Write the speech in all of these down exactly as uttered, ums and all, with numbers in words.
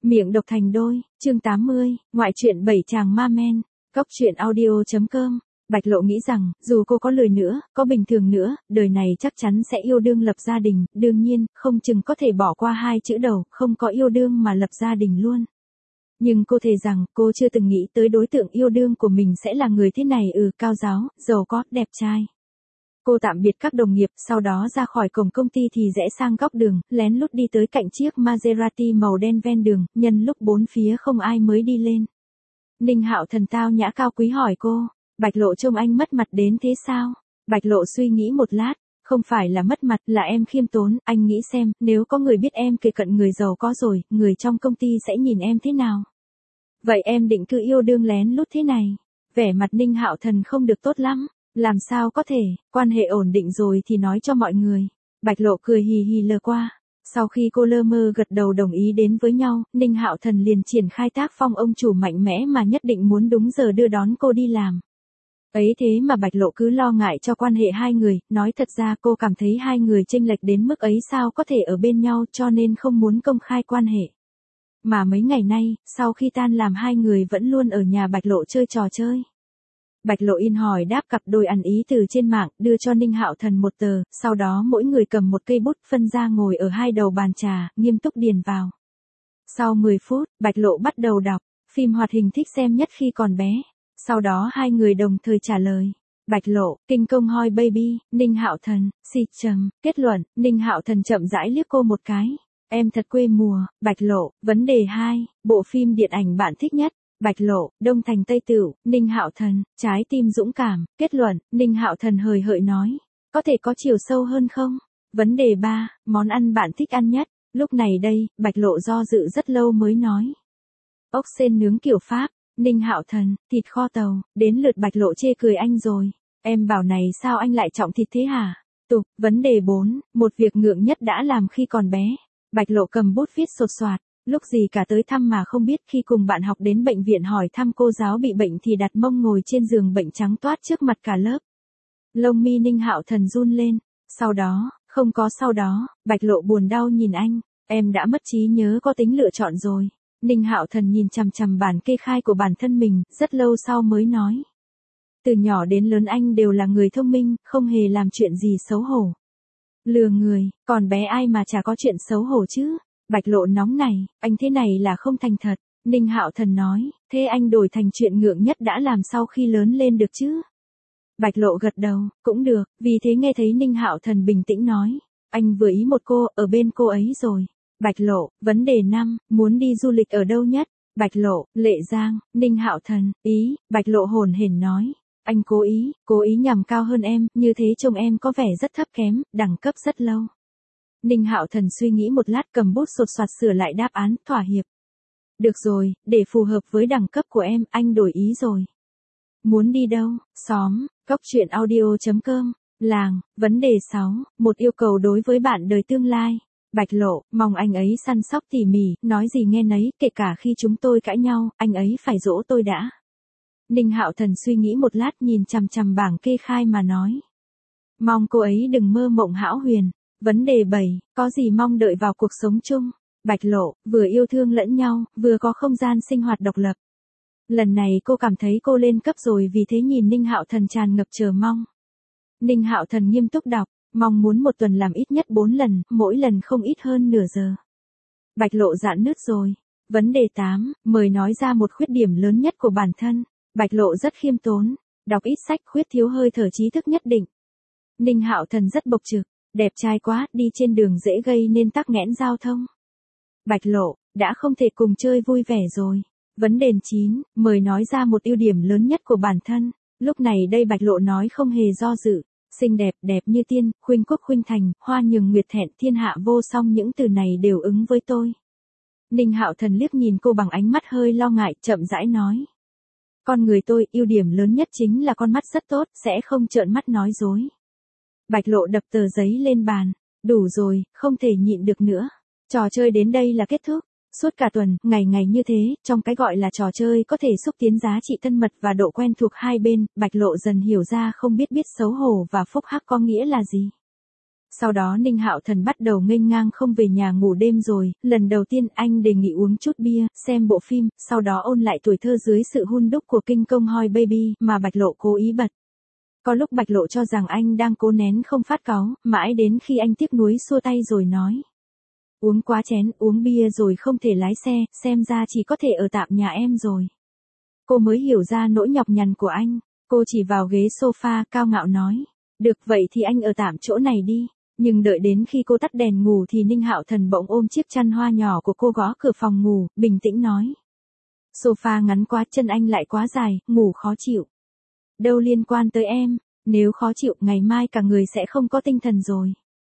Miệng độc thành đôi, chương tám mươi, ngoại truyện bảy chàng ma men, cóc truyện audio.com. Bạch Lộ nghĩ rằng, dù cô có lười nữa, có bình thường nữa, đời này chắc chắn sẽ yêu đương lập gia đình, đương nhiên, không chừng có thể bỏ qua hai chữ đầu, không có yêu đương mà lập gia đình luôn. Nhưng cô thề rằng, cô chưa từng nghĩ tới đối tượng yêu đương của mình sẽ là người thế này, ừ, cao giáo, giàu có, đẹp trai. Cô tạm biệt các đồng nghiệp, sau đó ra khỏi cổng công ty thì rẽ sang góc đường, lén lút đi tới cạnh chiếc Maserati màu đen ven đường, nhân lúc bốn phía không ai mới đi lên. Ninh Hạo Thần tao nhã cao quý hỏi cô, Bạch Lộ trông anh mất mặt đến thế sao? Bạch Lộ suy nghĩ một lát, không phải là mất mặt, là em khiêm tốn, anh nghĩ xem, nếu có người biết em kề cận người giàu có rồi, người trong công ty sẽ nhìn em thế nào? Vậy em định cứ yêu đương lén lút thế này? Vẻ mặt Ninh Hạo Thần không được tốt lắm. Làm sao có thể, quan hệ ổn định rồi thì nói cho mọi người. Bạch Lộ cười hì hì lờ qua. Sau khi cô lơ mơ gật đầu đồng ý đến với nhau, Ninh Hạo Thần liền triển khai tác phong ông chủ mạnh mẽ mà nhất định muốn đúng giờ đưa đón cô đi làm. Ấy thế mà Bạch Lộ cứ lo ngại cho quan hệ hai người, nói thật ra cô cảm thấy hai người chênh lệch đến mức ấy sao có thể ở bên nhau cho nên không muốn công khai quan hệ. Mà mấy ngày nay, sau khi tan làm hai người vẫn luôn ở nhà Bạch Lộ chơi trò chơi. Bạch Lộ in hỏi đáp cặp đôi ăn ý từ trên mạng, đưa cho Ninh Hạo Thần một tờ, sau đó mỗi người cầm một cây bút phân ra ngồi ở hai đầu bàn trà, nghiêm túc điền vào. Sau mười phút, Bạch Lộ bắt đầu đọc, phim hoạt hình thích xem nhất khi còn bé. Sau đó hai người đồng thời trả lời. Bạch Lộ, kinh công hoi baby, Ninh Hạo Thần, xịt trầm, kết luận, Ninh Hạo Thần chậm rãi liếc cô một cái. Em thật quê mùa, Bạch Lộ, vấn đề hai, bộ phim điện ảnh bạn thích nhất. Bạch Lộ, Đông Thành Tây Tửu, Ninh Hạo Thần, trái tim dũng cảm, kết luận, Ninh Hạo Thần hời hợt nói, có thể có chiều sâu hơn không? Vấn đề ba, món ăn bạn thích ăn nhất. Lúc này đây, Bạch Lộ do dự rất lâu mới nói. Ốc sên nướng kiểu Pháp, Ninh Hạo Thần, thịt kho tàu, đến lượt Bạch Lộ chê cười anh rồi. Em bảo này sao anh lại trọng thịt thế hả? Tục, vấn đề bốn, một việc ngượng nhất đã làm khi còn bé. Bạch Lộ cầm bút viết sột soạt. Lúc gì cả tới thăm mà không biết, khi cùng bạn học đến bệnh viện hỏi thăm cô giáo bị bệnh thì đặt mông ngồi trên giường bệnh trắng toát trước mặt cả lớp. Lông mi Ninh Hạo Thần run lên. Sau đó, không có sau đó, Bạch Lộ buồn đau nhìn anh, em đã mất trí nhớ có tính lựa chọn rồi. Ninh Hạo Thần nhìn chằm chằm bản kê khai của bản thân mình, rất lâu sau mới nói. Từ nhỏ đến lớn anh đều là người thông minh, không hề làm chuyện gì xấu hổ. Lừa người, còn bé ai mà chả có chuyện xấu hổ chứ. Bạch Lộ nóng này, anh thế này là không thành thật. Ninh Hạo Thần nói, thế anh đổi thành chuyện ngượng nhất đã làm sau khi lớn lên được chứ? Bạch Lộ gật đầu, cũng được, vì thế nghe thấy Ninh Hạo Thần bình tĩnh nói, anh vừa ý một cô, ở bên cô ấy rồi. Bạch Lộ, vấn đề năm, muốn đi du lịch ở đâu nhất? Bạch Lộ, Lệ Giang. Ninh Hạo Thần, ý, Bạch Lộ hồn hển nói, anh cố ý, cố ý nhằm cao hơn em, như thế trông em có vẻ rất thấp kém, đẳng cấp rất lâu. Ninh Hạo Thần suy nghĩ một lát cầm bút sột soạt sửa lại đáp án, thỏa hiệp. Được rồi, để phù hợp với đẳng cấp của em, anh đổi ý rồi. Muốn đi đâu? Xóm, cóc truyện audio.com, làng, vấn đề sáu, một yêu cầu đối với bạn đời tương lai. Bạch Lộ, mong anh ấy săn sóc tỉ mỉ, nói gì nghe nấy, kể cả khi chúng tôi cãi nhau, anh ấy phải dỗ tôi đã. Ninh Hạo Thần suy nghĩ một lát nhìn chằm chằm bảng kê khai mà nói. Mong cô ấy đừng mơ mộng hão huyền. Vấn đề bảy, có gì mong đợi vào cuộc sống chung? Bạch Lộ, vừa yêu thương lẫn nhau, vừa có không gian sinh hoạt độc lập. Lần này cô cảm thấy cô lên cấp rồi, vì thế nhìn Ninh Hạo Thần tràn ngập chờ mong. Ninh Hạo Thần nghiêm túc đọc, mong muốn một tuần làm ít nhất bốn lần, mỗi lần không ít hơn nửa giờ. Bạch Lộ rạn nứt rồi. Vấn đề tám, mời nói ra một khuyết điểm lớn nhất của bản thân. Bạch Lộ rất khiêm tốn, đọc ít sách, khuyết thiếu hơi thở trí thức nhất định. Ninh Hạo Thần rất bộc trực. Đẹp trai quá, đi trên đường dễ gây nên tắc nghẽn giao thông. Bạch Lộ, đã không thể cùng chơi vui vẻ rồi. Vấn đề chín, mời nói ra một ưu điểm lớn nhất của bản thân. Lúc này đây Bạch Lộ nói không hề do dự. Xinh đẹp, đẹp như tiên, khuynh quốc khuynh thành, hoa nhường nguyệt thẹn, thiên hạ vô song, những từ này đều ứng với tôi. Ninh Hạo Thần liếc nhìn cô bằng ánh mắt hơi lo ngại, chậm rãi nói. Con người tôi, ưu điểm lớn nhất chính là con mắt rất tốt, sẽ không trợn mắt nói dối. Bạch Lộ đập tờ giấy lên bàn. Đủ rồi, không thể nhịn được nữa. Trò chơi đến đây là kết thúc. Suốt cả tuần, ngày ngày như thế, trong cái gọi là trò chơi có thể xúc tiến giá trị thân mật và độ quen thuộc hai bên, Bạch Lộ dần hiểu ra không biết biết xấu hổ và phúc hắc có nghĩa là gì. Sau đó Ninh Hạo Thần bắt đầu nghênh ngang không về nhà ngủ đêm rồi, lần đầu tiên anh đề nghị uống chút bia, xem bộ phim, sau đó ôn lại tuổi thơ dưới sự hun đúc của kinh công Hoi Baby mà Bạch Lộ cố ý bật. Có lúc Bạch Lộ cho rằng anh đang cố nén không phát cáu, mãi đến khi anh tiếc nuối xua tay rồi nói. Uống quá chén, uống bia rồi không thể lái xe, xem ra chỉ có thể ở tạm nhà em rồi. Cô mới hiểu ra nỗi nhọc nhằn của anh, cô chỉ vào ghế sofa cao ngạo nói. Được vậy thì anh ở tạm chỗ này đi. Nhưng đợi đến khi cô tắt đèn ngủ thì Ninh Hạo Thần bỗng ôm chiếc chăn hoa nhỏ của cô gõ cửa phòng ngủ, bình tĩnh nói. Sofa ngắn quá, chân anh lại quá dài, ngủ khó chịu. Đâu liên quan tới em, nếu khó chịu ngày mai cả người sẽ không có tinh thần rồi.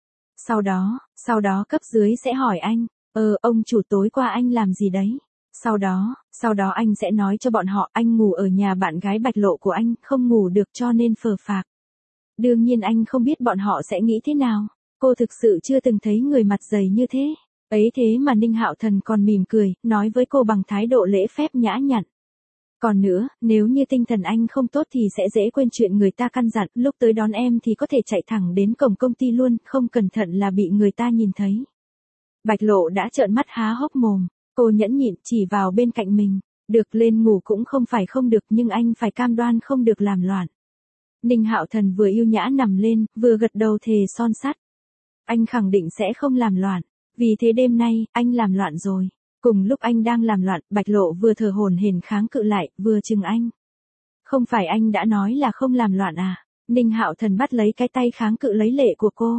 Sau đó, sau đó cấp dưới sẽ hỏi anh, ờ ông chủ tối qua anh làm gì đấy? Sau đó, sau đó anh sẽ nói cho bọn họ anh ngủ ở nhà bạn gái Bạch Lộ của anh, không ngủ được cho nên phờ phạc. Đương nhiên anh không biết bọn họ sẽ nghĩ thế nào, cô thực sự chưa từng thấy người mặt dày như thế. Ấy thế mà Ninh Hạo Thần còn mỉm cười, nói với cô bằng thái độ lễ phép nhã nhặn. Còn nữa, nếu như tinh thần anh không tốt thì sẽ dễ quên chuyện người ta căn dặn, lúc tới đón em thì có thể chạy thẳng đến cổng công ty luôn, không cẩn thận là bị người ta nhìn thấy. Bạch Lộ đã trợn mắt há hốc mồm, cô nhẫn nhịn chỉ vào bên cạnh mình, được lên ngủ cũng không phải không được nhưng anh phải cam đoan không được làm loạn. Ninh Hạo Thần vừa yêu nhã nằm lên, vừa gật đầu thề son sắt. Anh khẳng định sẽ không làm loạn, vì thế đêm nay, anh làm loạn rồi. Cùng lúc anh đang làm loạn, Bạch Lộ vừa thở hổn hển kháng cự lại, vừa chừng anh. Không phải anh đã nói là không làm loạn à? Ninh Hạo Thần bắt lấy cái tay kháng cự lấy lệ của cô.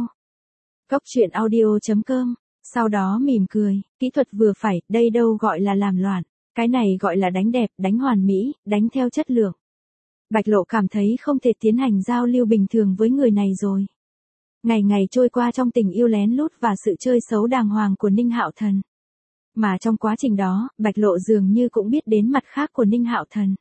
Cốc truyện audio chấm com. Sau đó mỉm cười, kỹ thuật vừa phải, đây đâu gọi là làm loạn. Cái này gọi là đánh đẹp, đánh hoàn mỹ, đánh theo chất lượng. Bạch Lộ cảm thấy không thể tiến hành giao lưu bình thường với người này rồi. Ngày ngày trôi qua trong tình yêu lén lút và sự chơi xấu đàng hoàng của Ninh Hạo Thần. Mà trong quá trình đó, Bạch Lộ dường như cũng biết đến mặt khác của Ninh Hạo Thần.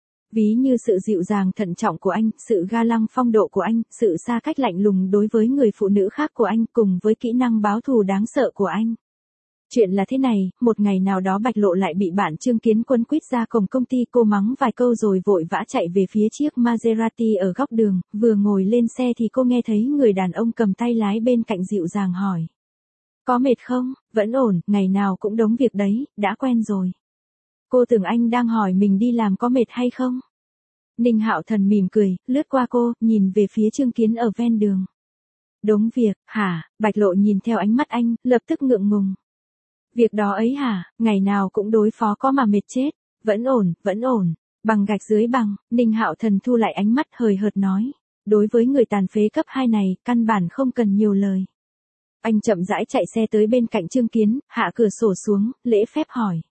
Ví như sự dịu dàng thận trọng của anh, sự ga lăng phong độ của anh, sự xa cách lạnh lùng đối với người phụ nữ khác của anh cùng với kỹ năng báo thù đáng sợ của anh. Chuyện là thế này, một ngày nào đó Bạch Lộ lại bị bạn Trương Kiến Quân quýt ra cổng công ty, cô mắng vài câu rồi vội vã chạy về phía chiếc Maserati ở góc đường, vừa ngồi lên xe thì cô nghe thấy người đàn ông cầm tay lái bên cạnh dịu dàng hỏi. Có mệt không? Vẫn ổn, ngày nào cũng đống việc đấy, đã quen rồi. Cô tưởng anh đang hỏi mình đi làm có mệt hay không? Ninh Hạo Thần mỉm cười, lướt qua cô, nhìn về phía Trương Kiến ở ven đường. Đống việc, hả? Bạch Lộ nhìn theo ánh mắt anh, lập tức ngượng ngùng. Việc đó ấy hả? Ngày nào cũng đối phó có mà mệt chết. Vẫn ổn, vẫn ổn. Bằng gạch dưới bằng, Ninh Hạo Thần thu lại ánh mắt hời hợt nói. Đối với người tàn phế cấp hai này, căn bản không cần nhiều lời. Anh chậm rãi chạy xe tới bên cạnh Trương Kiến, hạ cửa sổ xuống, lễ phép hỏi.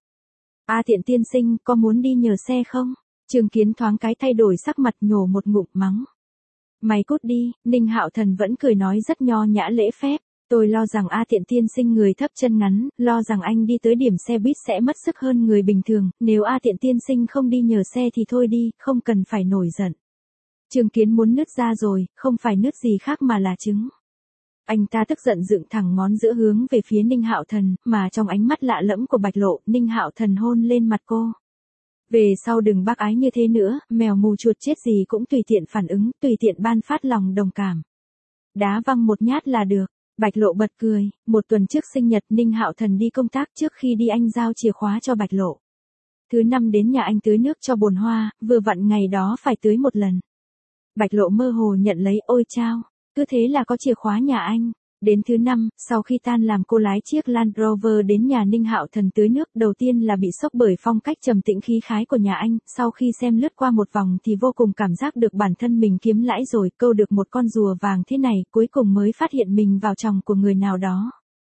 A Tiện tiên sinh, có muốn đi nhờ xe không? Trương Kiến thoáng cái thay đổi sắc mặt, nhổ một ngụm mắng. Mày cút đi, Ninh Hạo Thần vẫn cười nói rất nho nhã lễ phép. Tôi lo rằng A Tiện tiên sinh người thấp chân ngắn, lo rằng anh đi tới điểm xe buýt sẽ mất sức hơn người bình thường, nếu A Tiện tiên sinh không đi nhờ xe thì thôi đi, không cần phải nổi giận. Trương Kiến muốn nứt ra rồi, không phải nứt gì khác mà là trứng. Anh ta tức giận dựng thẳng ngón giữa hướng về phía Ninh Hạo Thần, mà trong ánh mắt lạ lẫm của Bạch Lộ, Ninh Hạo Thần hôn lên mặt cô. Về sau đừng bác ái như thế nữa, mèo mù chuột chết gì cũng tùy tiện phản ứng, tùy tiện ban phát lòng đồng cảm. Đá văng một nhát là được. Bạch Lộ bật cười, một tuần trước sinh nhật Ninh Hạo Thần đi công tác, trước khi đi anh giao chìa khóa cho Bạch Lộ. Thứ năm đến nhà anh tưới nước cho bồn hoa, vừa vặn ngày đó phải tưới một lần. Bạch Lộ mơ hồ nhận lấy, ôi chao, cứ thế là có chìa khóa nhà anh. Đến thứ năm, sau khi tan làm cô lái chiếc Land Rover đến nhà Ninh Hạo Thần tưới nước, đầu tiên là bị sốc bởi phong cách trầm tĩnh khí khái của nhà anh, sau khi xem lướt qua một vòng thì vô cùng cảm giác được bản thân mình kiếm lãi rồi, câu được một con rùa vàng thế này, cuối cùng mới phát hiện mình vào chồng của người nào đó.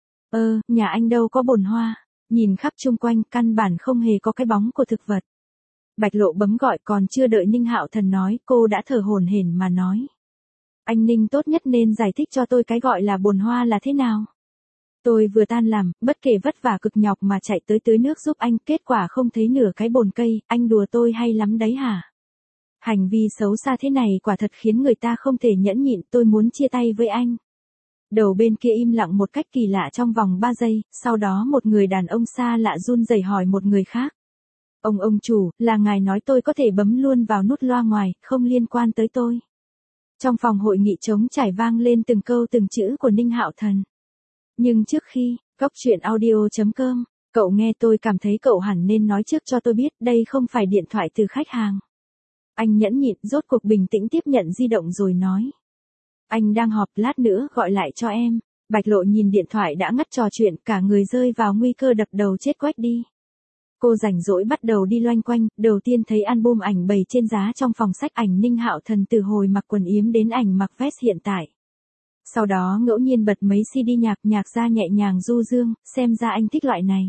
Ơ, nhà anh đâu có bồn hoa, nhìn khắp chung quanh, căn bản không hề có cái bóng của thực vật. Bạch Lộ bấm gọi, còn chưa đợi Ninh Hạo Thần nói, cô đã thở hổn hển mà nói. Anh Ninh tốt nhất nên giải thích cho tôi cái gọi là bồn hoa là thế nào. Tôi vừa tan làm, bất kể vất vả cực nhọc mà chạy tới tưới nước giúp anh, kết quả không thấy nửa cái bồn cây, anh đùa tôi hay lắm đấy hả? Hành vi xấu xa thế này quả thật khiến người ta không thể nhẫn nhịn, tôi muốn chia tay với anh. Đầu bên kia im lặng một cách kỳ lạ trong vòng ba giây, sau đó một người đàn ông xa lạ run rẩy hỏi một người khác. Ông ông chủ, là ngài nói tôi có thể bấm luôn vào nút loa ngoài, không liên quan tới tôi. Trong phòng hội nghị trống trải vang lên từng câu từng chữ của Ninh Hạo Thần. Nhưng trước khi, cốc truyện audio chấm com, cậu nghe tôi cảm thấy cậu hẳn nên nói trước cho tôi biết đây không phải điện thoại từ khách hàng. Anh nhẫn nhịn rốt cuộc bình tĩnh tiếp nhận di động rồi nói. Anh đang họp, lát nữa gọi lại cho em. Bạch Lộ nhìn điện thoại đã ngắt trò chuyện, cả người rơi vào nguy cơ đập đầu chết quách đi. Cô rảnh rỗi bắt đầu đi loanh quanh, đầu tiên thấy album ảnh bày trên giá trong phòng sách ảnh Ninh Hạo Thần từ hồi mặc quần yếm đến ảnh mặc vest hiện tại. Sau đó ngẫu nhiên bật mấy xê đê nhạc nhạc ra nhẹ nhàng du dương, xem ra anh thích loại này.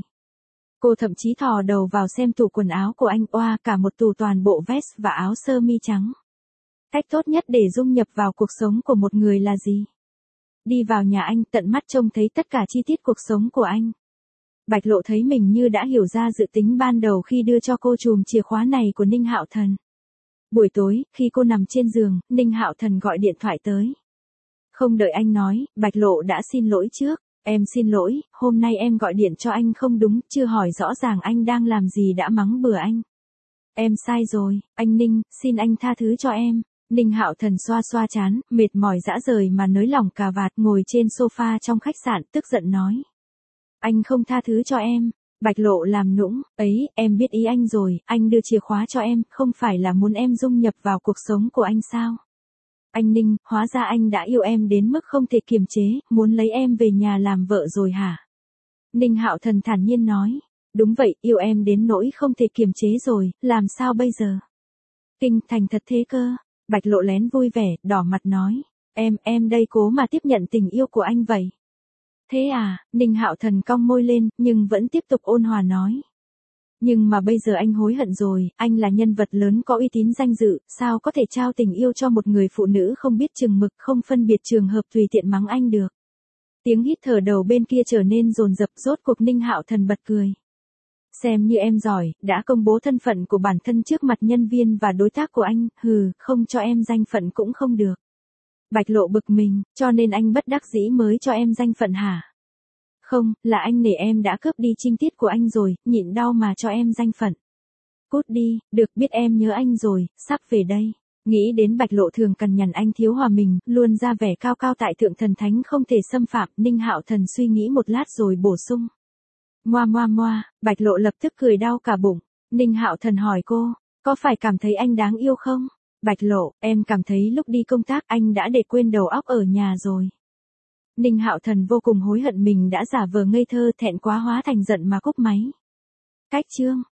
Cô thậm chí thò đầu vào xem tủ quần áo của anh, oa, cả một tủ toàn bộ vest và áo sơ mi trắng. Cách tốt nhất để dung nhập vào cuộc sống của một người là gì? Đi vào nhà anh, tận mắt trông thấy tất cả chi tiết cuộc sống của anh. Bạch Lộ thấy mình như đã hiểu ra dự tính ban đầu khi đưa cho cô chùm chìa khóa này của Ninh Hạo Thần. Buổi tối, khi cô nằm trên giường, Ninh Hạo Thần gọi điện thoại tới. Không đợi anh nói, Bạch Lộ đã xin lỗi trước. Em xin lỗi, hôm nay em gọi điện cho anh không đúng, chưa hỏi rõ ràng anh đang làm gì đã mắng bừa anh. Em sai rồi, anh Ninh, xin anh tha thứ cho em. Ninh Hạo Thần xoa xoa trán, mệt mỏi dã rời mà nới lỏng cà vạt ngồi trên sofa trong khách sạn, tức giận nói. Anh không tha thứ cho em. Bạch Lộ làm nũng, ấy, em biết ý anh rồi, anh đưa chìa khóa cho em, không phải là muốn em dung nhập vào cuộc sống của anh sao? Anh Ninh, hóa ra anh đã yêu em đến mức không thể kiềm chế, muốn lấy em về nhà làm vợ rồi hả? Ninh Hạo Thần thản nhiên nói, đúng vậy, yêu em đến nỗi không thể kiềm chế rồi, làm sao bây giờ? Kinh thành thật thế cơ. Bạch Lộ lén vui vẻ, đỏ mặt nói, em, em đây cố mà tiếp nhận tình yêu của anh vậy. Thế à, Ninh Hạo Thần cong môi lên, nhưng vẫn tiếp tục ôn hòa nói. Nhưng mà bây giờ anh hối hận rồi, anh là nhân vật lớn có uy tín danh dự, sao có thể trao tình yêu cho một người phụ nữ không biết chừng mực, không phân biệt trường hợp tùy tiện mắng anh được. Tiếng hít thở đầu bên kia trở nên dồn dập, rốt cuộc Ninh Hạo Thần bật cười. Xem như em giỏi, đã công bố thân phận của bản thân trước mặt nhân viên và đối tác của anh, hừ, không cho em danh phận cũng không được. Bạch Lộ bực mình, cho nên anh bất đắc dĩ mới cho em danh phận hả? Không, là anh nể em đã cướp đi trinh tiết của anh rồi, nhịn đau mà cho em danh phận. Cút đi, được, biết em nhớ anh rồi, sắp về đây. Nghĩ đến Bạch Lộ thường cằn nhằn anh thiếu hòa mình, luôn ra vẻ cao cao tại thượng thần thánh không thể xâm phạm, Ninh Hạo Thần suy nghĩ một lát rồi bổ sung. Moa moa moa, Bạch Lộ lập tức cười đau cả bụng. Ninh Hạo Thần hỏi cô, có phải cảm thấy anh đáng yêu không? Bạch Lộ, em cảm thấy lúc đi công tác anh đã để quên đầu óc ở nhà rồi. Ninh Hạo Thần vô cùng hối hận mình đã giả vờ ngây thơ, thẹn quá hóa thành giận mà cúp máy. Cách chương